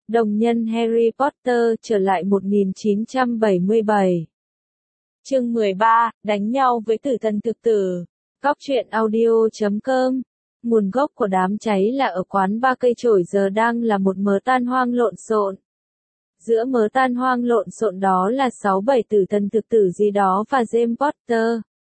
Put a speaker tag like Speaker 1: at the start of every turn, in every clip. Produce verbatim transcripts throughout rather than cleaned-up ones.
Speaker 1: Đồng nhân Harry Potter trở lại một nghìn chín trăm bảy mươi bảy. Chương mười ba, đánh nhau với tử thần thực tử. Góc truyện audio chấm com. Nguồn gốc của đám cháy là ở quán ba cây chổi giờ đang là một mớ tan hoang lộn xộn. Giữa mớ tan hoang lộn xộn đó là sáu bảy tử thần thực tử gì đó và James Potter,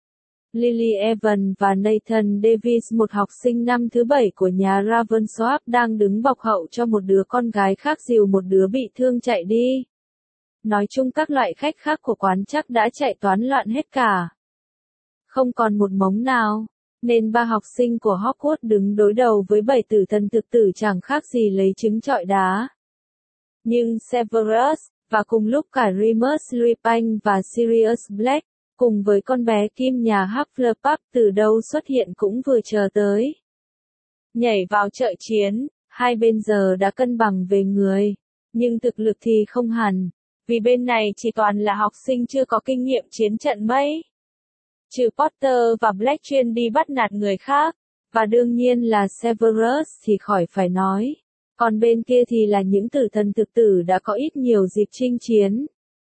Speaker 1: Lily Evans và Nathan Davis, một học sinh năm thứ bảy của nhà Ravensworth, đang đứng bọc hậu cho một đứa con gái khác dìu một đứa bị thương chạy đi. Nói chung các loại khách khác của quán chắc đã chạy toán loạn hết cả. Không còn một mống nào, nên ba học sinh của Hogwarts đứng đối đầu với bảy tử thần thực tử chẳng khác gì lấy trứng trọi đá. Nhưng Severus, và cùng lúc cả Remus Lupin và Sirius Black, cùng với con bé Kim nhà Hufflepuff từ đâu xuất hiện cũng vừa chờ tới. Nhảy vào trợ chiến, hai bên giờ đã cân bằng về người, nhưng thực lực thì không hẳn, vì bên này chỉ toàn là học sinh chưa có kinh nghiệm chiến trận mấy. Trừ Potter và Black chuyên đi bắt nạt người khác, và đương nhiên là Severus thì khỏi phải nói. Còn bên kia thì là những tử thần thực tử đã có ít nhiều dịp chinh chiến.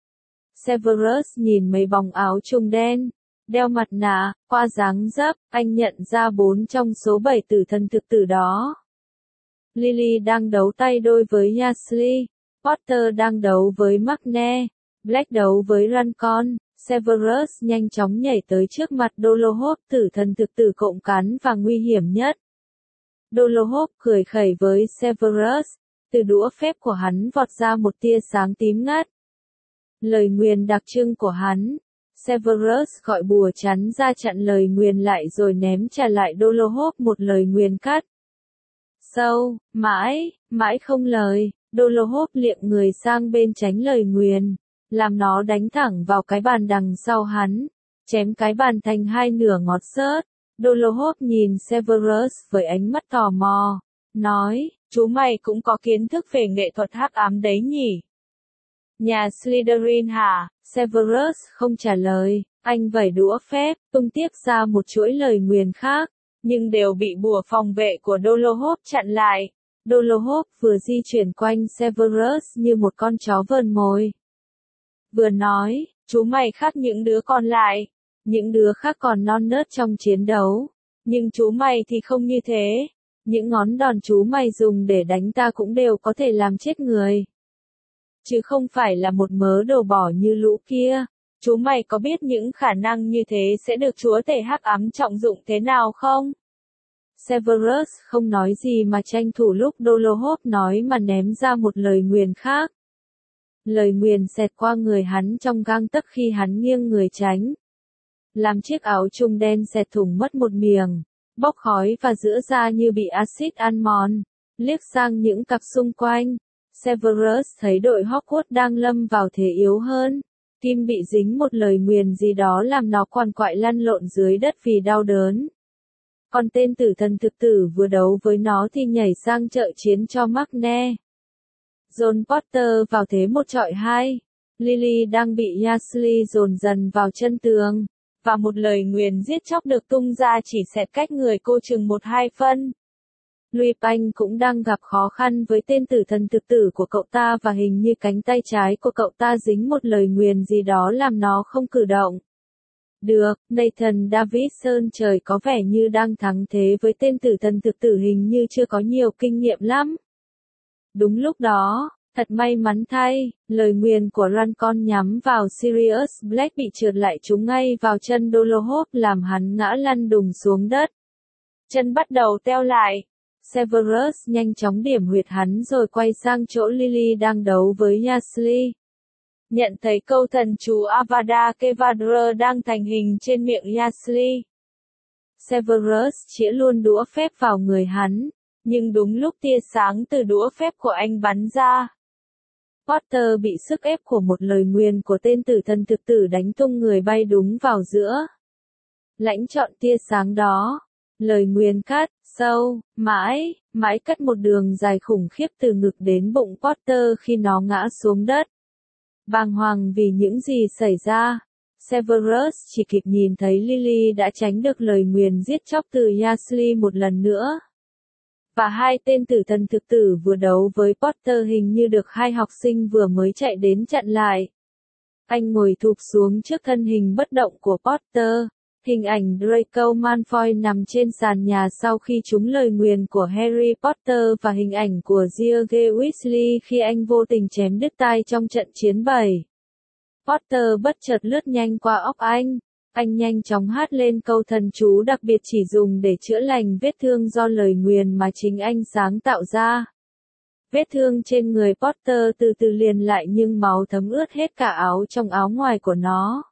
Speaker 1: Severus nhìn mấy bóng áo trùng đen, đeo mặt nạ, qua dáng dấp, anh nhận ra bốn trong số bảy tử thần thực tử đó. Lily đang đấu tay đôi với Dursley, Potter đang đấu với McNair, Black đấu với Rancon. Severus nhanh chóng nhảy tới trước mặt Dolohov, tử thần thực tử cộng cán và nguy hiểm nhất. Dolohov cười khẩy với Severus, từ đũa phép của hắn vọt ra một tia sáng tím ngắt. Lời nguyền đặc trưng của hắn. Severus gọi bùa chắn ra chặn lời nguyền lại rồi ném trả lại Dolohov một lời nguyền cắt. Sâu, mãi, mãi không lời, Dolohov liệng người sang bên tránh lời nguyền, làm nó đánh thẳng vào cái bàn đằng sau hắn, chém cái bàn thành hai nửa ngót xớt. Dolohov nhìn Severus với ánh mắt tò mò, nói, chú mày cũng có kiến thức về nghệ thuật hắc ám đấy nhỉ? Nhà Slytherin hả? Severus không trả lời, anh vẩy đũa phép, tung tiếp ra một chuỗi lời nguyền khác, nhưng đều bị bùa phòng vệ của Dolohov chặn lại. Dolohov vừa di chuyển quanh Severus như một con chó vờn mồi. Vừa nói, chú mày khác những đứa còn lại. Những đứa khác còn non nớt trong chiến đấu, nhưng chú mày thì không như thế. Những ngón đòn chú mày dùng để đánh ta cũng đều có thể làm chết người. Chứ không phải là một mớ đồ bỏ như lũ kia. Chú mày có biết những khả năng như thế sẽ được chúa tể hắc ám trọng dụng thế nào không? Severus không nói gì mà tranh thủ lúc Dolohov nói mà ném ra một lời nguyền khác. Lời nguyền xẹt qua người hắn trong gang tấc khi hắn nghiêng người tránh, làm chiếc áo trùng đen xẹt thủng mất một miếng, bốc khói và giữa da như bị axit ăn mòn. Liếc sang những cặp xung quanh, Severus thấy đội Hogwarts đang lâm vào thế yếu hơn. Kim bị dính một lời nguyền gì đó làm nó quằn quại lăn lộn dưới đất vì đau đớn. Còn tên tử thần thực tử vừa đấu với nó thì nhảy sang trợ chiến cho McNair. John Potter vào thế một chọi hai. Lily đang bị Dursley dồn dần vào chân tường, và một lời nguyền giết chóc được tung ra chỉ xẹt cách người cô chừng một hai phân. Lupin cũng đang gặp khó khăn với tên tử thần thực tử của cậu ta và hình như cánh tay trái của cậu ta dính một lời nguyền gì đó làm nó không cử động. Được, Nathan Davidson trời có vẻ như đang thắng thế với tên tử thần thực tử hình như chưa có nhiều kinh nghiệm lắm. Đúng lúc đó, thật may mắn thay, lời nguyền của Rancon nhắm vào Sirius Black bị trượt lại trúng ngay vào chân Dolohov làm hắn ngã lăn đùng xuống đất. Chân bắt đầu teo lại. Severus nhanh chóng điểm huyệt hắn rồi quay sang chỗ Lily đang đấu với Dursley. Nhận thấy câu thần chú Avada Kedavra đang thành hình trên miệng Dursley, Severus chĩa luôn đũa phép vào người hắn, nhưng đúng lúc tia sáng từ đũa phép của anh bắn ra, Potter bị sức ép của một lời nguyền của tên tử thần thực tử đánh tung người bay đúng vào giữa. Lãnh chọn tia sáng đó, lời nguyền cắt, sâu, mãi, mãi cắt một đường dài khủng khiếp từ ngực đến bụng Potter khi nó ngã xuống đất. Bàng hoàng vì những gì xảy ra, Severus chỉ kịp nhìn thấy Lily đã tránh được lời nguyền giết chóc từ Dursley một lần nữa. Và hai tên tử thần thực tử vừa đấu với Potter hình như được hai học sinh vừa mới chạy đến chặn lại. Anh ngồi thụp xuống trước thân hình bất động của Potter. Hình ảnh Draco Malfoy nằm trên sàn nhà sau khi trúng lời nguyền của Harry Potter và hình ảnh của George Weasley khi anh vô tình chém đứt tai trong trận chiến bảy. Potter bất chợt lướt nhanh qua óc anh. Anh nhanh chóng hát lên câu thần chú đặc biệt chỉ dùng để chữa lành vết thương do lời nguyền mà chính anh sáng tạo ra. Vết thương trên người Potter từ từ liền lại nhưng máu thấm ướt hết cả áo trong áo ngoài của nó.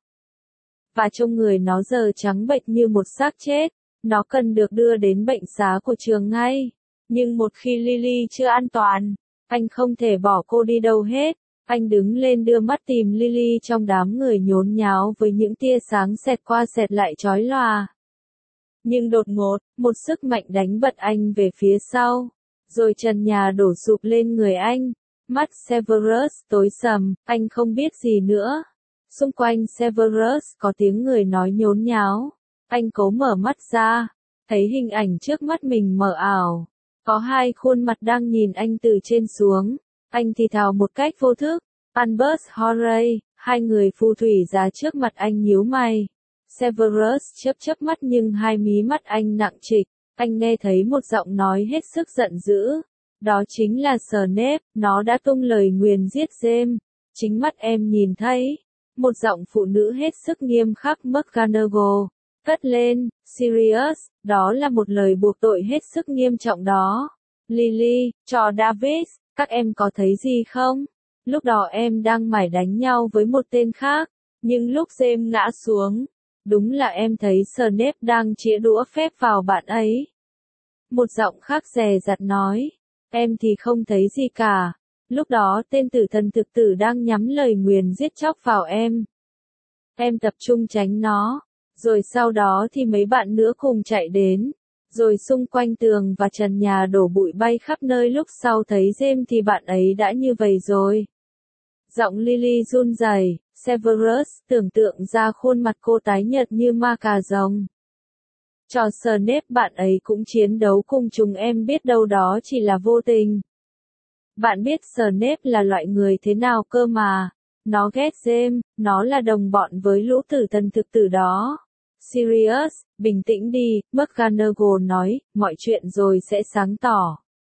Speaker 1: Và trong người nó giờ trắng bệch như một xác chết, nó cần được đưa đến bệnh xá của trường ngay. Nhưng một khi Lily chưa an toàn, anh không thể bỏ cô đi đâu hết. Anh đứng lên đưa mắt tìm Lily trong đám người nhốn nháo với những tia sáng xẹt qua xẹt lại chói lòa. Nhưng đột ngột, một sức mạnh đánh bật anh về phía sau, rồi trần nhà đổ sụp lên người anh. Mắt Severus tối sầm, anh không biết gì nữa. Xung quanh Severus có tiếng người nói nhốn nháo. Anh cố mở mắt ra, thấy hình ảnh trước mắt mình mờ ảo. Có hai khuôn mặt đang nhìn anh từ trên xuống. Anh thì thào một cách vô thức, Albus Horray, hai người phù thủy ra trước mặt anh nhíu mày. Severus chớp chớp mắt nhưng hai mí mắt anh nặng trịch. Anh nghe thấy một giọng nói hết sức giận dữ. Đó chính là Snape, nó đã tung lời nguyền giết James. Chính mắt em nhìn thấy. Một giọng phụ nữ hết sức nghiêm khắc McGonagall cất lên, Sirius, đó là một lời buộc tội hết sức nghiêm trọng đó. Lily, trò Davis, các em có thấy gì không? Lúc đó em đang mải đánh nhau với một tên khác, nhưng lúc James ngã xuống, đúng là em thấy Snape đang chĩa đũa phép vào bạn ấy. Một giọng khác dè dặt nói, em thì không thấy gì cả. Lúc đó tên tử thần thực tử đang nhắm lời nguyền giết chóc vào em. Em tập trung tránh nó, rồi sau đó thì mấy bạn nữa cùng chạy đến. Rồi xung quanh tường và trần nhà đổ bụi bay khắp nơi, lúc sau thấy James thì bạn ấy đã như vậy rồi. Giọng Lily run rẩy, Severus tưởng tượng ra khuôn mặt cô tái nhợt như ma cà rồng. Trò Snape bạn ấy cũng chiến đấu cùng chúng, em biết đâu đó chỉ là vô tình. Bạn biết Snape là loại người thế nào cơ mà. Nó ghét James, nó là đồng bọn với lũ tử thần thực tử đó. Sirius, bình tĩnh đi, McGonagall nói, mọi chuyện rồi sẽ sáng tỏ.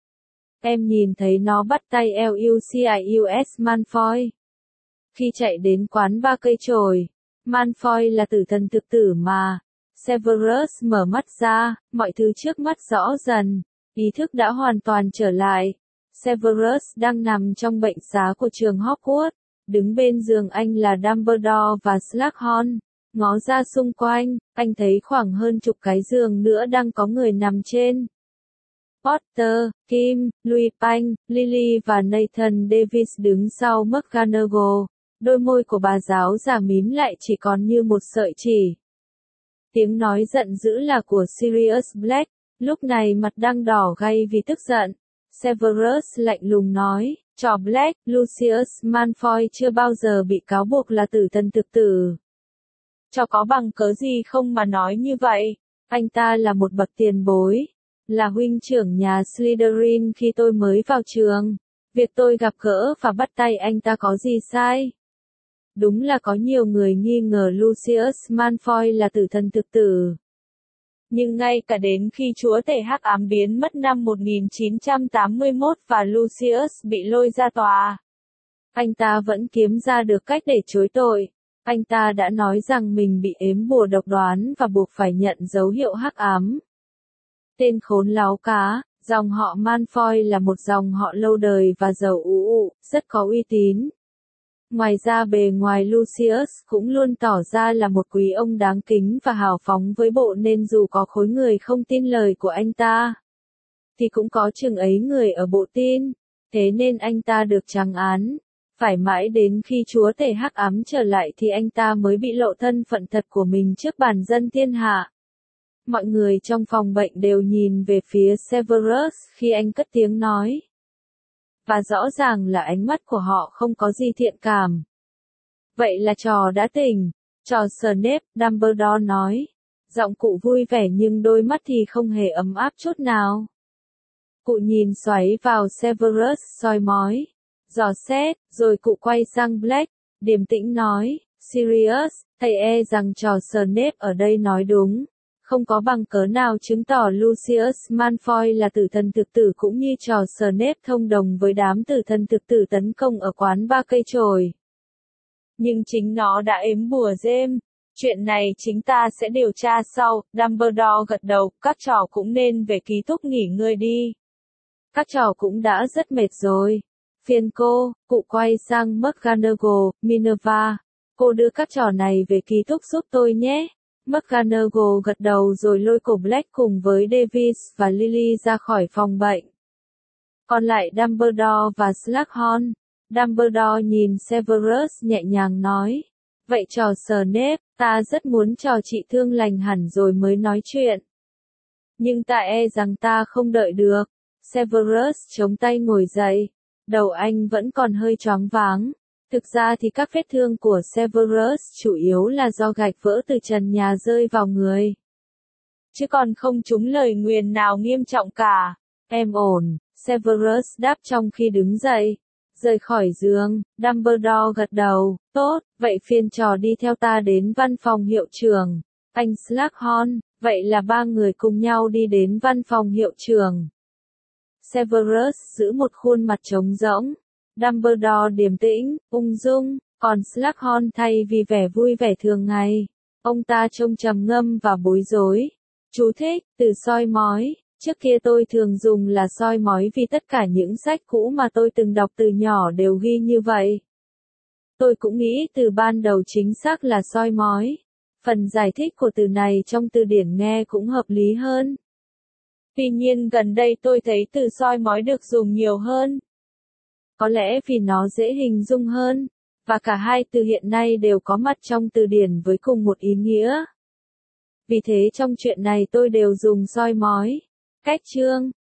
Speaker 1: Em nhìn thấy nó bắt tay Lucius Malfoy. Khi chạy đến quán ba cây chổi, Malfoy là tử thần thực tử mà. Severus mở mắt ra, mọi thứ trước mắt rõ dần, ý thức đã hoàn toàn trở lại. Severus đang nằm trong bệnh xá của trường Hogwarts, đứng bên giường anh là Dumbledore và Slughorn. Ngó ra xung quanh, anh thấy khoảng hơn chục cái giường nữa đang có người nằm trên. Potter, Kim, Louis Panh, Lily và Nathan Davis đứng sau McGonagall. Đôi môi của bà giáo giả mím lại chỉ còn như một sợi chỉ. Tiếng nói giận dữ là của Sirius Black, lúc này mặt đang đỏ gay vì tức giận. Severus lạnh lùng nói, trò Black, Lucius Malfoy chưa bao giờ bị cáo buộc là tử thần thực tử. Cho có bằng cớ gì không mà nói như vậy? Anh ta là một bậc tiền bối, là huynh trưởng nhà Slytherin khi tôi mới vào trường. Việc tôi gặp gỡ và bắt tay anh ta có gì sai? Đúng là có nhiều người nghi ngờ Lucius Malfoy là tử thần thực tử. Nhưng ngay cả đến khi chúa tể hắc ám biến mất năm một nghìn chín trăm tám mươi mốt và Lucius bị lôi ra tòa, anh ta vẫn kiếm ra được cách để chối tội. Anh ta đã nói rằng mình bị ếm bùa độc đoán và buộc phải nhận dấu hiệu hắc ám. Tên khốn láo cá, dòng họ Malfoy là một dòng họ lâu đời và giàu ú ụ, rất có uy tín. Ngoài ra bề ngoài Lucius cũng luôn tỏ ra là một quý ông đáng kính và hào phóng với bộ, nên dù có khối người không tin lời của anh ta, thì cũng có chừng ấy người ở bộ tin. Thế nên anh ta được trắng án. Phải mãi đến khi chúa tể hắc ám trở lại thì anh ta mới bị lộ thân phận thật của mình trước bàn dân thiên hạ. Mọi người trong phòng bệnh đều nhìn về phía Severus khi anh cất tiếng nói. Và rõ ràng là ánh mắt của họ không có gì thiện cảm. Vậy là trò đã tỉnh. Trò Snape, Dumbledore nói. Giọng cụ vui vẻ nhưng đôi mắt thì không hề ấm áp chút nào. Cụ nhìn xoáy vào Severus soi mói, dò xét, rồi cụ quay sang Black, điềm tĩnh nói, Sirius, thầy e rằng trò Snape ở đây nói đúng. Không có bằng cớ nào chứng tỏ Lucius Malfoy là tử thần thực tử cũng như trò Snape thông đồng với đám tử thần thực tử tấn công ở quán ba cây chổi. Nhưng chính nó đã ếm bùa James. Chuyện này chính ta sẽ điều tra sau. Dumbledore gật đầu, các trò cũng nên về ký túc nghỉ ngơi đi. Các trò cũng đã rất mệt rồi. Phiền cô, cụ quay sang McGonagall, Minerva. Cô đưa các trò này về ký túc giúp tôi nhé. McGonagall gật đầu rồi lôi cổ Black cùng với Davis và Lily ra khỏi phòng bệnh. Còn lại Dumbledore và Slughorn. Dumbledore nhìn Severus nhẹ nhàng nói. Vậy trò Snape, ta rất muốn trò chị thương lành hẳn rồi mới nói chuyện. Nhưng ta e rằng ta không đợi được. Severus chống tay ngồi dậy. Đầu anh vẫn còn hơi choáng váng. Thực ra thì các vết thương của Severus chủ yếu là do gạch vỡ từ trần nhà rơi vào người. Chứ còn không trúng lời nguyền nào nghiêm trọng cả. Em ổn, Severus đáp trong khi đứng dậy. Rời khỏi giường, Dumbledore gật đầu, tốt, vậy phiên trò đi theo ta đến văn phòng hiệu trưởng. Anh Slughorn, vậy là ba người cùng nhau đi đến văn phòng hiệu trưởng. Severus giữ một khuôn mặt trống rỗng. Dumbledore điềm tĩnh, ung dung, còn Slughorn thay vì vẻ vui vẻ thường ngày. Ông ta trông trầm ngâm và bối rối. Chú thích, từ soi mói. Trước kia tôi thường dùng là soi mói vì tất cả những sách cũ mà tôi từng đọc từ nhỏ đều ghi như vậy. Tôi cũng nghĩ từ ban đầu chính xác là soi mói. Phần giải thích của từ này trong từ điển nghe cũng hợp lý hơn. Tuy nhiên gần đây tôi thấy từ soi mói được dùng nhiều hơn. Có lẽ vì nó dễ hình dung hơn, và cả hai từ hiện nay đều có mặt trong từ điển với cùng một ý nghĩa. Vì thế trong chuyện này tôi đều dùng soi mói. Cách chương